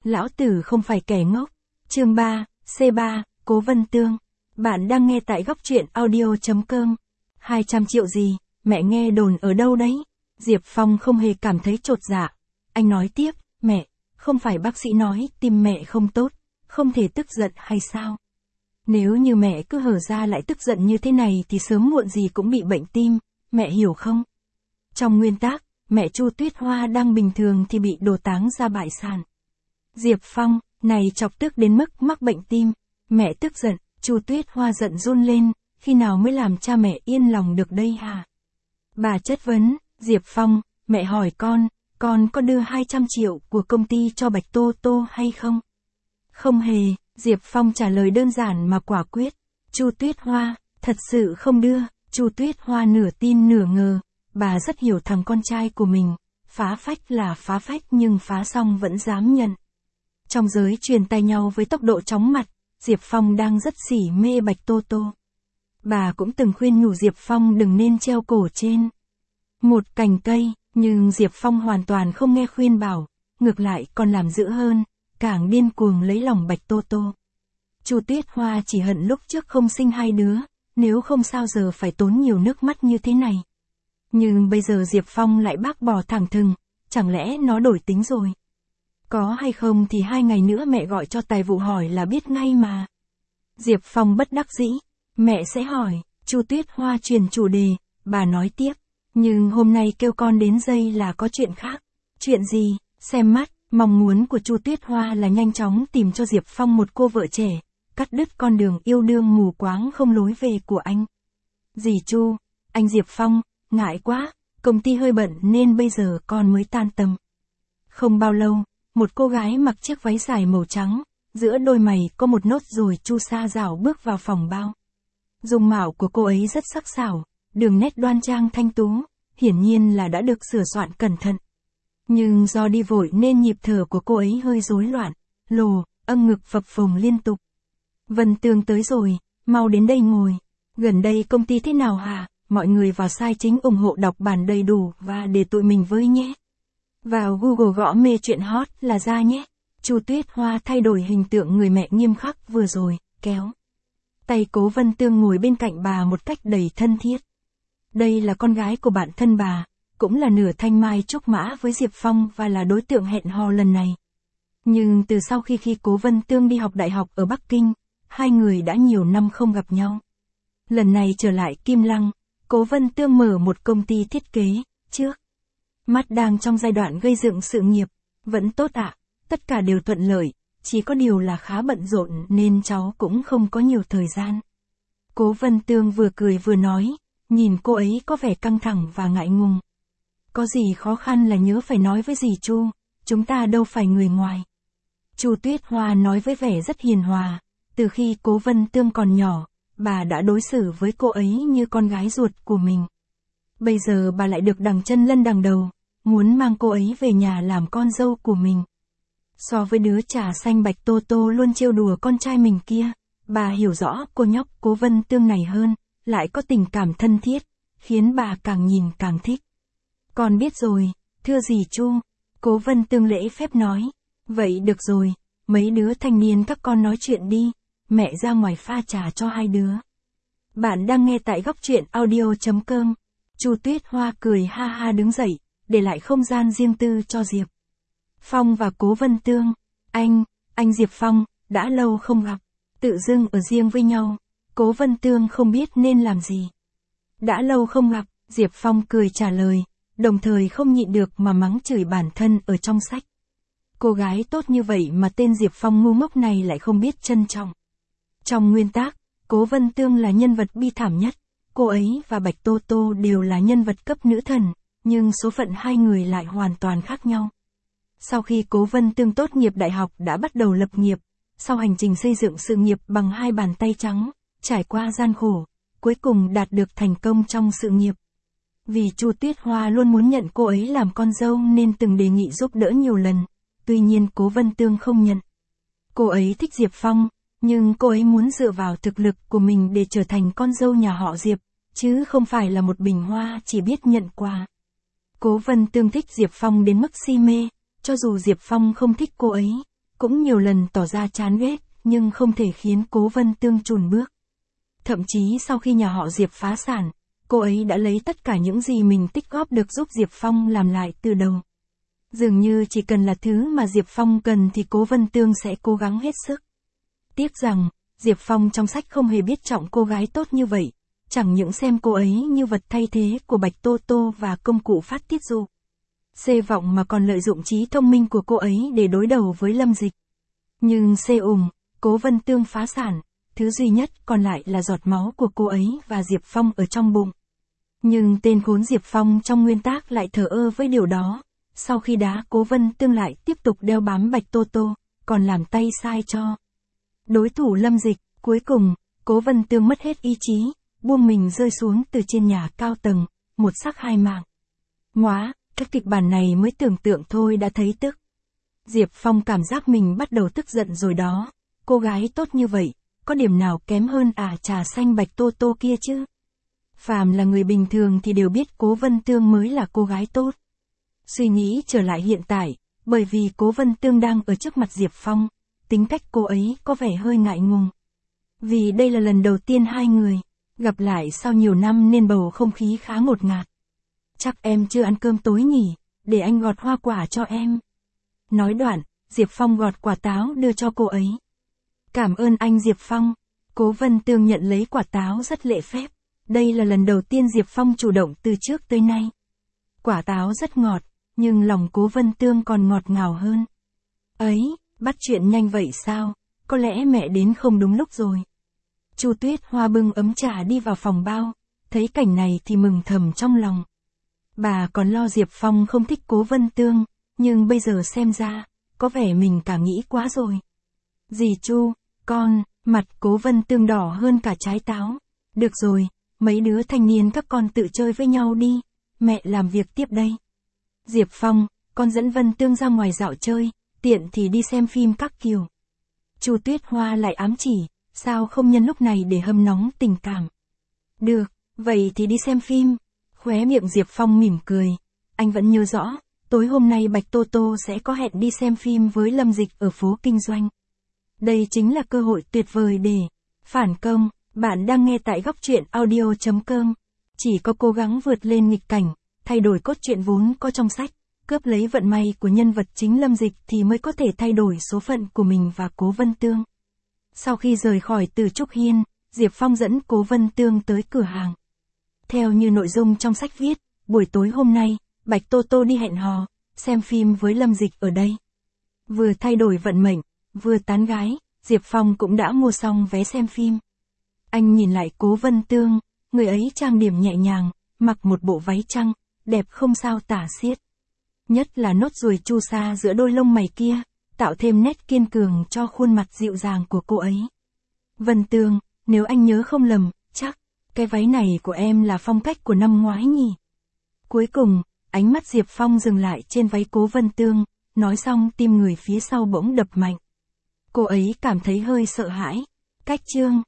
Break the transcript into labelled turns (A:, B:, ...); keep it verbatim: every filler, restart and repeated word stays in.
A: Lão tử không phải kẻ ngốc. Chương ba, C ba, Cố Vân Tương. Bạn đang nghe tại góc truyện audio chấm com. hai trăm triệu gì, mẹ nghe đồn ở đâu đấy? Diệp Phong không hề cảm thấy chột dạ. Anh nói tiếp, mẹ, không phải bác sĩ nói tim mẹ không tốt, không thể tức giận hay sao? Nếu như mẹ cứ hở ra lại tức giận như thế này thì sớm muộn gì cũng bị bệnh tim, mẹ hiểu không? Trong nguyên tắc, mẹ Chu Tuyết Hoa đang bình thường thì bị đồ táng ra bại sản. Diệp Phong, này chọc tức đến mức mắc bệnh tim. Mẹ tức giận, Chu Tuyết Hoa giận run lên, khi nào mới làm cha mẹ yên lòng được đây hả? Bà chất vấn, Diệp Phong, mẹ hỏi con, con có đưa hai trăm triệu của công ty cho Bạch Tô Tô hay không? Không hề, Diệp Phong trả lời đơn giản mà quả quyết. Chu Tuyết Hoa, thật sự không đưa. Chu Tuyết Hoa nửa tin nửa ngờ, bà rất hiểu thằng con trai của mình, phá phách là phá phách nhưng phá xong vẫn dám nhận. Trong giới truyền tay nhau với tốc độ chóng mặt, Diệp Phong đang rất sỉ mê Bạch Tô Tô. Bà cũng từng khuyên nhủ Diệp Phong đừng nên treo cổ trên một cành cây, nhưng Diệp Phong hoàn toàn không nghe khuyên bảo, ngược lại còn làm dữ hơn, càng điên cuồng lấy lòng Bạch Tô Tô. Chu Tuyết Hoa chỉ hận lúc trước không sinh hai đứa, nếu không sao giờ phải tốn nhiều nước mắt như thế này. Nhưng bây giờ Diệp Phong lại bác bỏ thẳng thừng, chẳng lẽ nó đổi tính rồi? Có hay không thì hai ngày nữa mẹ gọi cho tài vụ hỏi là biết ngay mà. Diệp Phong bất đắc dĩ, mẹ sẽ hỏi. Chu Tuyết Hoa chuyển chủ đề, bà nói tiếp, nhưng hôm nay kêu con đến đây là có chuyện khác. Chuyện gì? Xem mắt, mong muốn của Chu Tuyết Hoa là nhanh chóng tìm cho Diệp Phong một cô vợ trẻ, cắt đứt con đường yêu đương mù quáng không lối về của anh. Dì Chu, anh Diệp Phong, ngại quá, công ty hơi bận nên bây giờ con mới tan tầm. Không bao lâu, một cô gái mặc chiếc váy dài màu trắng, giữa đôi mày có một nốt ruồi chu sa rảo bước vào phòng bao. Dung mạo của cô ấy rất sắc sảo, đường nét đoan trang thanh tú, hiển nhiên là đã được sửa soạn cẩn thận. Nhưng do đi vội nên nhịp thở của cô ấy hơi rối loạn, lồ, âm ngực phập phồng liên tục. Vân Tương tới rồi, mau đến đây ngồi. Gần đây công ty thế nào hả? Mọi người vào site chính ủng hộ đọc bản đầy đủ và để tụi mình với nhé. Vào Google gõ mê chuyện hot là ra nhé. Chu Tuyết Hoa thay đổi hình tượng người mẹ nghiêm khắc vừa rồi, kéo tay Cố Vân Tương ngồi bên cạnh bà một cách đầy thân thiết. Đây là con gái của bạn thân bà, cũng là nửa thanh mai trúc mã với Diệp Phong và là đối tượng hẹn hò lần này. Nhưng từ sau khi khi Cố Vân Tương đi học đại học ở Bắc Kinh, hai người đã nhiều năm không gặp nhau. Lần này trở lại Kim Lăng, Cố Vân Tương mở một công ty thiết kế, trước mắt đang trong giai đoạn gây dựng sự nghiệp, vẫn tốt ạ, à, tất cả đều thuận lợi, chỉ có điều là khá bận rộn nên cháu cũng không có nhiều thời gian. Cố Vân Tương vừa cười vừa nói, nhìn cô ấy có vẻ căng thẳng và ngại ngùng. Có gì khó khăn là nhớ phải nói với dì Chu, chúng ta đâu phải người ngoài. Chu Tuyết Hoa nói với vẻ rất hiền hòa, từ khi Cố Vân Tương còn nhỏ, bà đã đối xử với cô ấy như con gái ruột của mình. Bây giờ bà lại được đằng chân lân đằng đầu, muốn mang cô ấy về nhà làm con dâu của mình. So với đứa trà xanh Bạch Tô Tô luôn trêu đùa con trai mình kia, bà hiểu rõ cô nhóc Cố Vân Tương này hơn, lại có tình cảm thân thiết, khiến bà càng nhìn càng thích. Con biết rồi, thưa dì Chu, Cố Vân Tương lễ phép nói. Vậy được rồi, mấy đứa thanh niên các con nói chuyện đi, mẹ ra ngoài pha trà cho hai đứa. Bạn đang nghe tại góc truyện audio chấm com. Chu Tuyết Hoa cười ha ha đứng dậy, để lại không gian riêng tư cho Diệp Phong và Cố Vân Tương. Anh, anh Diệp Phong, đã lâu không gặp, tự dưng ở riêng với nhau, Cố Vân Tương không biết nên làm gì. Đã lâu không gặp, Diệp Phong cười trả lời, đồng thời không nhịn được mà mắng chửi bản thân ở trong sách. Cô gái tốt như vậy mà tên Diệp Phong ngu ngốc này lại không biết trân trọng. Trong nguyên tắc, Cố Vân Tương là nhân vật bi thảm nhất, cô ấy và Bạch Tô Tô đều là nhân vật cấp nữ thần, nhưng số phận hai người lại hoàn toàn khác nhau. Sau khi Cố Vân Tương tốt nghiệp đại học đã bắt đầu lập nghiệp, sau hành trình xây dựng sự nghiệp bằng hai bàn tay trắng, trải qua gian khổ, cuối cùng đạt được thành công trong sự nghiệp. Vì Chu Tuyết Hoa luôn muốn nhận cô ấy làm con dâu nên từng đề nghị giúp đỡ nhiều lần, tuy nhiên Cố Vân Tương không nhận. Cô ấy thích Diệp Phong, nhưng cô ấy muốn dựa vào thực lực của mình để trở thành con dâu nhà họ Diệp, chứ không phải là một bình hoa chỉ biết nhận quà. Cố Vân Tương thích Diệp Phong đến mức si mê, cho dù Diệp Phong không thích cô ấy, cũng nhiều lần tỏ ra chán ghét, nhưng không thể khiến Cố Vân Tương chùn bước. Thậm chí sau khi nhà họ Diệp phá sản, cô ấy đã lấy tất cả những gì mình tích góp được giúp Diệp Phong làm lại từ đầu. Dường như chỉ cần là thứ mà Diệp Phong cần thì Cố Vân Tương sẽ cố gắng hết sức. Tiếc rằng, Diệp Phong trong sách không hề biết trọng cô gái tốt như vậy, chẳng những xem cô ấy như vật thay thế của Bạch Tô Tô và công cụ phát tiết dụ. Xê vọng mà còn lợi dụng trí thông minh của cô ấy để đối đầu với Lâm Dịch. Nhưng xê ùng, Cố Vân Tương phá sản, thứ duy nhất còn lại là giọt máu của cô ấy và Diệp Phong ở trong bụng. Nhưng tên khốn Diệp Phong trong nguyên tác lại thờ ơ với điều đó, sau khi đá Cố Vân Tương lại tiếp tục đeo bám Bạch Tô Tô, còn làm tay sai cho đối thủ Lâm Dịch. Cuối cùng, Cố Vân Tương mất hết ý chí, buông mình rơi xuống từ trên nhà cao tầng, một xác hai mạng. Ngoá, các kịch bản này mới tưởng tượng thôi đã thấy tức. Diệp Phong cảm giác mình bắt đầu tức giận rồi đó, cô gái tốt như vậy, có điểm nào kém hơn ả trà xanh Bạch Tô Tô kia chứ? Phàm là người bình thường thì đều biết Cố Vân Tương mới là cô gái tốt. Suy nghĩ trở lại hiện tại, bởi vì Cố Vân Tương đang ở trước mặt Diệp Phong, tính cách cô ấy có vẻ hơi ngại ngùng. Vì đây là lần đầu tiên hai người gặp lại sau nhiều năm nên bầu không khí khá ngột ngạt. Chắc em chưa ăn cơm tối nhỉ, để anh gọt hoa quả cho em. Nói đoạn, Diệp Phong gọt quả táo đưa cho cô ấy. Cảm ơn anh Diệp Phong. Cố Vân Tương nhận lấy quả táo rất lễ phép. Đây là lần đầu tiên Diệp Phong chủ động từ trước tới nay. Quả táo rất ngọt, nhưng lòng Cố Vân Tương còn ngọt ngào hơn. Ấy, bắt chuyện nhanh vậy sao? Có lẽ mẹ đến không đúng lúc rồi. Chu Tuyết Hoa bưng ấm trà đi vào phòng bao, thấy cảnh này thì mừng thầm trong lòng. Bà còn lo Diệp Phong không thích Cố Vân Tương, nhưng bây giờ xem ra, có vẻ mình cả nghĩ quá rồi. Dì Chu, con, mặt Cố Vân Tương đỏ hơn cả trái táo. Được rồi, mấy đứa thanh niên các con tự chơi với nhau đi, mẹ làm việc tiếp đây. Diệp Phong, con dẫn Vân Tương ra ngoài dạo chơi, tiện thì đi xem phim các kiểu. Chu Tuyết Hoa lại ám chỉ, sao không nhân lúc này để hâm nóng tình cảm. Được, vậy thì đi xem phim. Khóe miệng Diệp Phong mỉm cười, anh vẫn nhớ rõ, tối hôm nay Bạch Tô Tô sẽ có hẹn đi xem phim với Lâm Dịch ở phố kinh doanh. Đây chính là cơ hội tuyệt vời để phản công. Bạn đang nghe tại góc truyện audio chấm com. Chỉ có cố gắng vượt lên nghịch cảnh, thay đổi cốt truyện vốn có trong sách, cướp lấy vận may của nhân vật chính Lâm Dịch thì mới có thể thay đổi số phận của mình và Cố Vân Tương. Sau khi rời khỏi Từ Trúc Hiên, Diệp Phong dẫn Cố Vân Tương tới cửa hàng. Theo như nội dung trong sách viết, buổi tối hôm nay, Bạch Tô Tô đi hẹn hò, xem phim với Lâm Dịch ở đây. Vừa thay đổi vận mệnh, vừa tán gái, Diệp Phong cũng đã mua xong vé xem phim. Anh nhìn lại Cố Vân Tương, người ấy trang điểm nhẹ nhàng, mặc một bộ váy trắng, đẹp không sao tả xiết. Nhất là nốt ruồi chu sa giữa đôi lông mày kia, tạo thêm nét kiên cường cho khuôn mặt dịu dàng của cô ấy. Vân Tương, nếu anh nhớ không lầm, chắc, cái váy này của em là phong cách của năm ngoái nhỉ? Cuối cùng, ánh mắt Diệp Phong dừng lại trên váy Cố Vân Tương, nói xong tim người phía sau bỗng đập mạnh. Cô ấy cảm thấy hơi sợ hãi. Cách chương